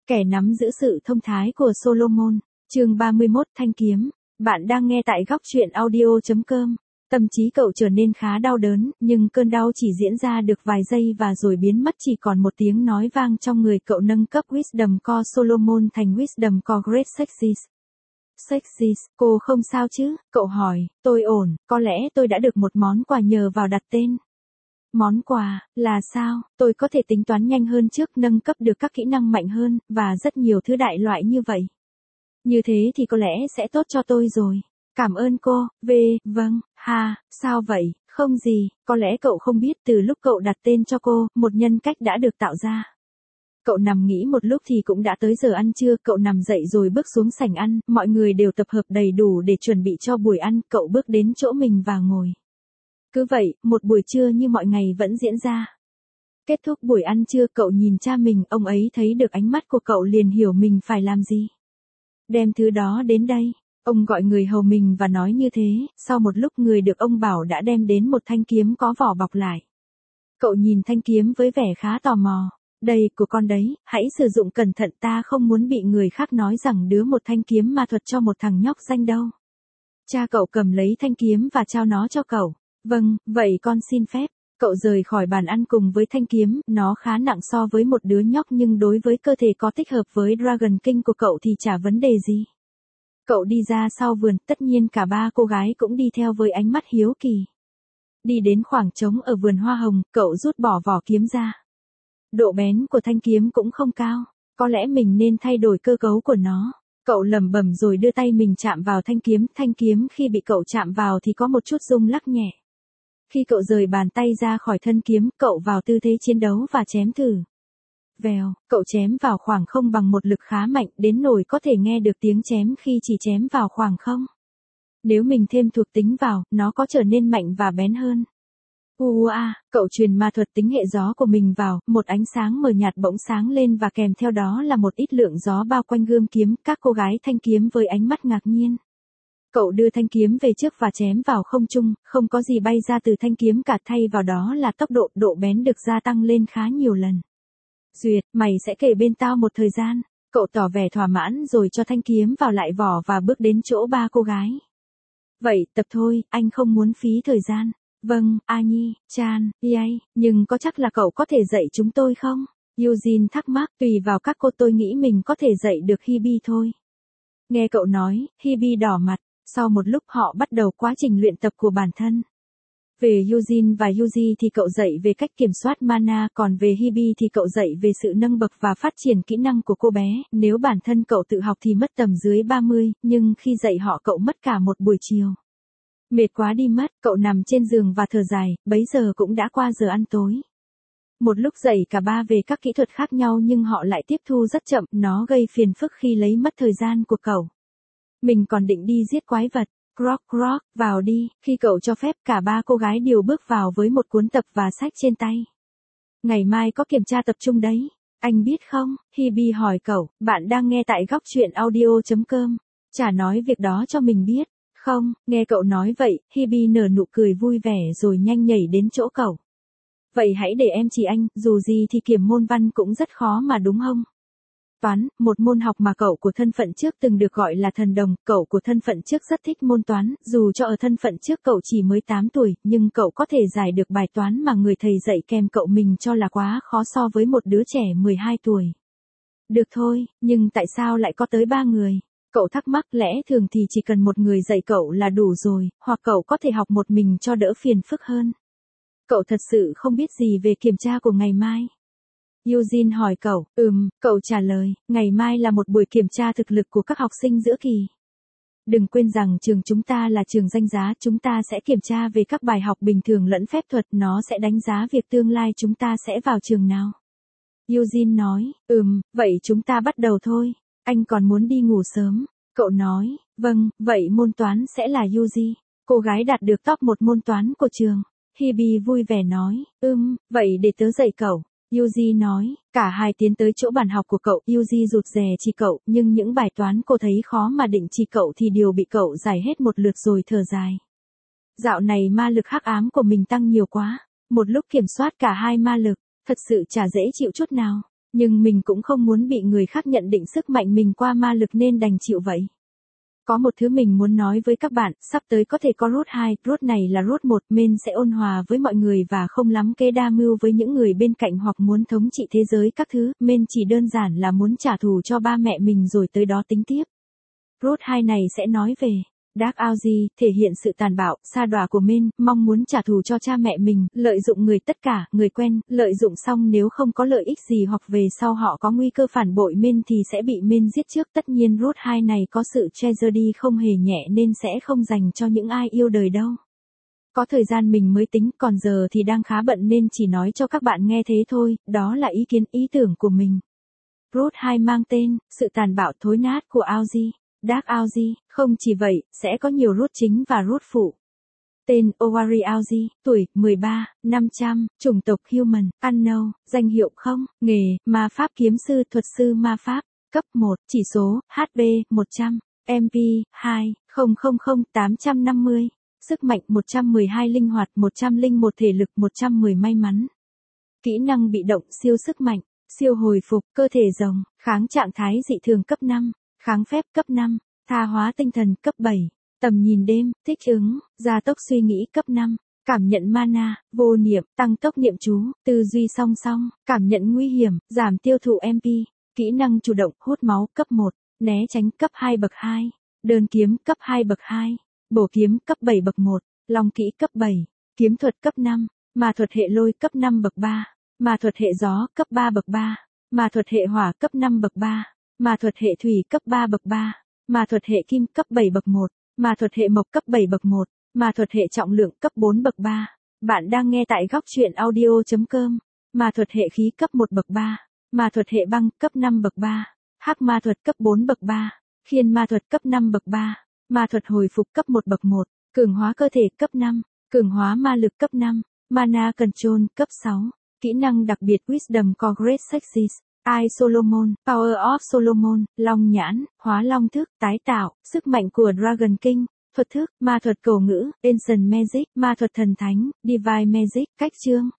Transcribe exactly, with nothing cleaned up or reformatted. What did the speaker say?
Kẻ nắm giữ sự thông thái của Solomon, chương ba mươi mốt Thanh kiếm. Bạn đang nghe tại góc truyện audio chấm com. Tâm trí cậu trở nên khá đau đớn, nhưng cơn đau chỉ diễn ra được vài giây và rồi biến mất, chỉ còn một tiếng nói vang trong người cậu. Nâng cấp Wisdom Core Solomon thành Wisdom Core Great Success. Success, cô không sao chứ? Cậu hỏi. Tôi ổn, có lẽ tôi đã được một món quà nhờ vào đặt tên. Món quà, là sao? Tôi có thể tính toán nhanh hơn trước, nâng cấp được các kỹ năng mạnh hơn, và rất nhiều thứ đại loại như vậy. Như thế thì có lẽ sẽ tốt cho tôi rồi. Cảm ơn cô, V, vâng, ha, sao vậy, không gì, có lẽ cậu không biết từ lúc cậu đặt tên cho cô, một nhân cách đã được tạo ra. Cậu nằm nghĩ một lúc thì cũng đã tới giờ ăn trưa, cậu nằm dậy rồi bước xuống sảnh ăn, mọi người đều tập hợp đầy đủ để chuẩn bị cho buổi ăn, cậu bước đến chỗ mình và ngồi. Cứ vậy, một buổi trưa như mọi ngày vẫn diễn ra. Kết thúc buổi ăn trưa, cậu nhìn cha mình, ông ấy thấy được ánh mắt của cậu liền hiểu mình phải làm gì. Đem thứ đó đến đây. Ông gọi người hầu mình và nói như thế, sau một lúc người được ông bảo đã đem đến một thanh kiếm có vỏ bọc lại. Cậu nhìn thanh kiếm với vẻ khá tò mò. Đây, của con đấy, hãy sử dụng cẩn thận, ta không muốn bị người khác nói rằng đứa một thanh kiếm ma thuật cho một thằng nhóc danh đâu. Cha cậu cầm lấy thanh kiếm và trao nó cho cậu. Vâng, vậy con xin phép. Cậu rời khỏi bàn ăn cùng với thanh kiếm, nó khá nặng so với một đứa nhóc nhưng đối với cơ thể có tích hợp với Dragon King của cậu thì chả vấn đề gì. Cậu đi ra sau vườn, tất nhiên cả ba cô gái cũng đi theo với ánh mắt hiếu kỳ. Đi đến khoảng trống ở vườn hoa hồng, cậu rút bỏ vỏ kiếm ra. Độ bén của thanh kiếm cũng không cao, có lẽ mình nên thay đổi cơ cấu của nó. Cậu lẩm bẩm rồi đưa tay mình chạm vào thanh kiếm, thanh kiếm khi bị cậu chạm vào thì có một chút rung lắc nhẹ. Khi cậu rời bàn tay ra khỏi thân kiếm, cậu vào tư thế chiến đấu và chém thử. Vèo, cậu chém vào khoảng không bằng một lực khá mạnh, đến nỗi có thể nghe được tiếng chém khi chỉ chém vào khoảng không. Nếu mình thêm thuộc tính vào, nó có trở nên mạnh và bén hơn. Ua, à, cậu truyền ma thuật tính hệ gió của mình vào, một ánh sáng mờ nhạt bỗng sáng lên và kèm theo đó là một ít lượng gió bao quanh gươm kiếm, các cô gái thanh kiếm với ánh mắt ngạc nhiên. Cậu đưa thanh kiếm về trước và chém vào không trung, không có gì bay ra từ thanh kiếm cả, thay vào đó là tốc độ, độ bén được gia tăng lên khá nhiều lần. Duyệt, mày sẽ kể bên tao một thời gian. Cậu tỏ vẻ thỏa mãn rồi cho thanh kiếm vào lại vỏ và bước đến chỗ ba cô gái. Vậy, tập thôi, anh không muốn phí thời gian. Vâng, A Nhi, Chan, Yay, nhưng có chắc là cậu có thể dạy chúng tôi không? Eugene thắc mắc, tùy vào các cô, tôi nghĩ mình có thể dạy được Hebe thôi. Nghe cậu nói, Hebe đỏ mặt. Sau một lúc họ bắt đầu quá trình luyện tập của bản thân. Về Eugene và Yuji thì cậu dạy về cách kiểm soát mana, còn về Hebe thì cậu dạy về sự nâng bậc và phát triển kỹ năng của cô bé. Nếu bản thân cậu tự học thì mất tầm dưới ba mươi, nhưng khi dạy họ cậu mất cả một buổi chiều. Mệt quá đi mất, cậu nằm trên giường và thở dài, bấy giờ cũng đã qua giờ ăn tối. Một lúc dạy cả ba về các kỹ thuật khác nhau nhưng họ lại tiếp thu rất chậm, nó gây phiền phức khi lấy mất thời gian của cậu. Mình còn định đi giết quái vật. Croc croc, vào đi. Khi cậu cho phép, cả ba cô gái đều bước vào với một cuốn tập và sách trên tay. Ngày mai có kiểm tra tập trung đấy. Anh biết không? Hebe hỏi cậu. Bạn đang nghe tại góc truyện audio chấm com. Chả nói việc đó cho mình biết. Không, nghe cậu nói vậy, Hebe nở nụ cười vui vẻ rồi nhanh nhảy đến chỗ cậu. Vậy hãy để em chỉ anh, dù gì thì kiểm môn văn cũng rất khó mà đúng không? Toán, một môn học mà cậu của thân phận trước từng được gọi là thần đồng, cậu của thân phận trước rất thích môn toán, dù cho ở thân phận trước cậu chỉ mới tám tuổi, nhưng cậu có thể giải được bài toán mà người thầy dạy kèm cậu mình cho là quá khó so với một đứa trẻ mười hai tuổi. Được thôi, nhưng tại sao lại có tới ba người? Cậu thắc mắc, lẽ thường thì chỉ cần một người dạy cậu là đủ rồi, hoặc cậu có thể học một mình cho đỡ phiền phức hơn. Cậu thật sự không biết gì về kiểm tra của ngày mai. Eugene hỏi cậu, ừm, cậu trả lời, ngày mai là một buổi kiểm tra thực lực của các học sinh giữa kỳ. Đừng quên rằng trường chúng ta là trường danh giá, chúng ta sẽ kiểm tra về các bài học bình thường lẫn phép thuật, nó sẽ đánh giá việc tương lai chúng ta sẽ vào trường nào. Eugene nói, ừm, vậy chúng ta bắt đầu thôi, anh còn muốn đi ngủ sớm. Cậu nói, vâng, vậy môn toán sẽ là Yuji, cô gái đạt được top một môn toán của trường. Hebe vui vẻ nói, ừm, vậy để tớ dạy cậu. Yuji nói, cả hai tiến tới chỗ bàn học của cậu, Yuji rụt rè chỉ cậu, nhưng những bài toán cô thấy khó mà định chỉ cậu thì đều bị cậu giải hết một lượt rồi thở dài. Dạo này ma lực hắc ám của mình tăng nhiều quá, một lúc kiểm soát cả hai ma lực, thật sự chả dễ chịu chút nào. Nhưng mình cũng không muốn bị người khác nhận định sức mạnh mình qua ma lực nên đành chịu vậy. Có một thứ mình muốn nói với các bạn, sắp tới có thể có route hai, route này là route một, men sẽ ôn hòa với mọi người và không lắm kế đa mưu với những người bên cạnh hoặc muốn thống trị thế giới các thứ, men chỉ đơn giản là muốn trả thù cho ba mẹ mình rồi tới đó tính tiếp. Route hai này sẽ nói về Dark Audi, thể hiện sự tàn bạo, sa đọa của men, mong muốn trả thù cho cha mẹ mình, lợi dụng người tất cả, người quen, lợi dụng xong nếu không có lợi ích gì hoặc về sau họ có nguy cơ phản bội men thì sẽ bị men giết trước. Tất nhiên route hai này có sự tragedy không hề nhẹ nên sẽ không dành cho những ai yêu đời đâu. Có thời gian mình mới tính, còn giờ thì đang khá bận nên chỉ nói cho các bạn nghe thế thôi, đó là ý kiến, ý tưởng của mình. Route hai mang tên, sự tàn bạo thối nát của Audi. Dark Audi, không chỉ vậy, sẽ có nhiều route chính và route phụ. Tên, Owari Audi, tuổi, mười ba, năm trăm, chủng tộc Human, Unknown, danh hiệu không, nghề, ma pháp kiếm sư, thuật sư ma pháp, cấp một, chỉ số, hát pê, một trăm, em pê, hai, không không không, tám trăm năm mươi, sức mạnh một trăm mười hai, linh hoạt một trăm lẻ một, thể lực một trăm mười, may mắn. Kỹ năng bị động, siêu sức mạnh, siêu hồi phục, cơ thể rồng, kháng trạng thái dị thường cấp năm. Kháng phép cấp năm, tha hóa tinh thần cấp bảy, tầm nhìn đêm, thích ứng, gia tốc suy nghĩ cấp năm, cảm nhận mana, vô niệm, tăng tốc niệm chú, tư duy song song, cảm nhận nguy hiểm, giảm tiêu thụ em pê, kỹ năng chủ động, hút máu cấp một, né tránh cấp hai bậc hai, đơn kiếm cấp hai bậc hai, bổ kiếm cấp bảy bậc một, long kỹ cấp bảy, kiếm thuật cấp năm, ma thuật hệ lôi cấp năm bậc ba, ma thuật hệ gió cấp ba bậc ba, ma thuật hệ hỏa cấp năm bậc ba. Ma thuật hệ thủy cấp ba bậc ba, ma thuật hệ kim cấp bảy bậc một, ma thuật hệ mộc cấp bảy bậc một, ma thuật hệ trọng lượng cấp bốn bậc ba. Bạn đang nghe tại góc truyện audio chấm com. Ma thuật hệ khí cấp một bậc ba, ma thuật hệ băng cấp năm bậc ba, hắc ma thuật cấp bốn bậc ba, khiên ma thuật cấp năm bậc ba, ma thuật hồi phục cấp một bậc một, cường hóa cơ thể cấp năm, cường hóa ma lực cấp năm, mana control cấp sáu, kỹ năng đặc biệt Wisdom Core Great Success. I Solomon, Power of Solomon, Long nhãn, hóa long thức, tái tạo, sức mạnh của Dragon King, thuật thức, ma thuật cổ ngữ, Ancient Magic, ma thuật thần thánh, Divine Magic, cách chương.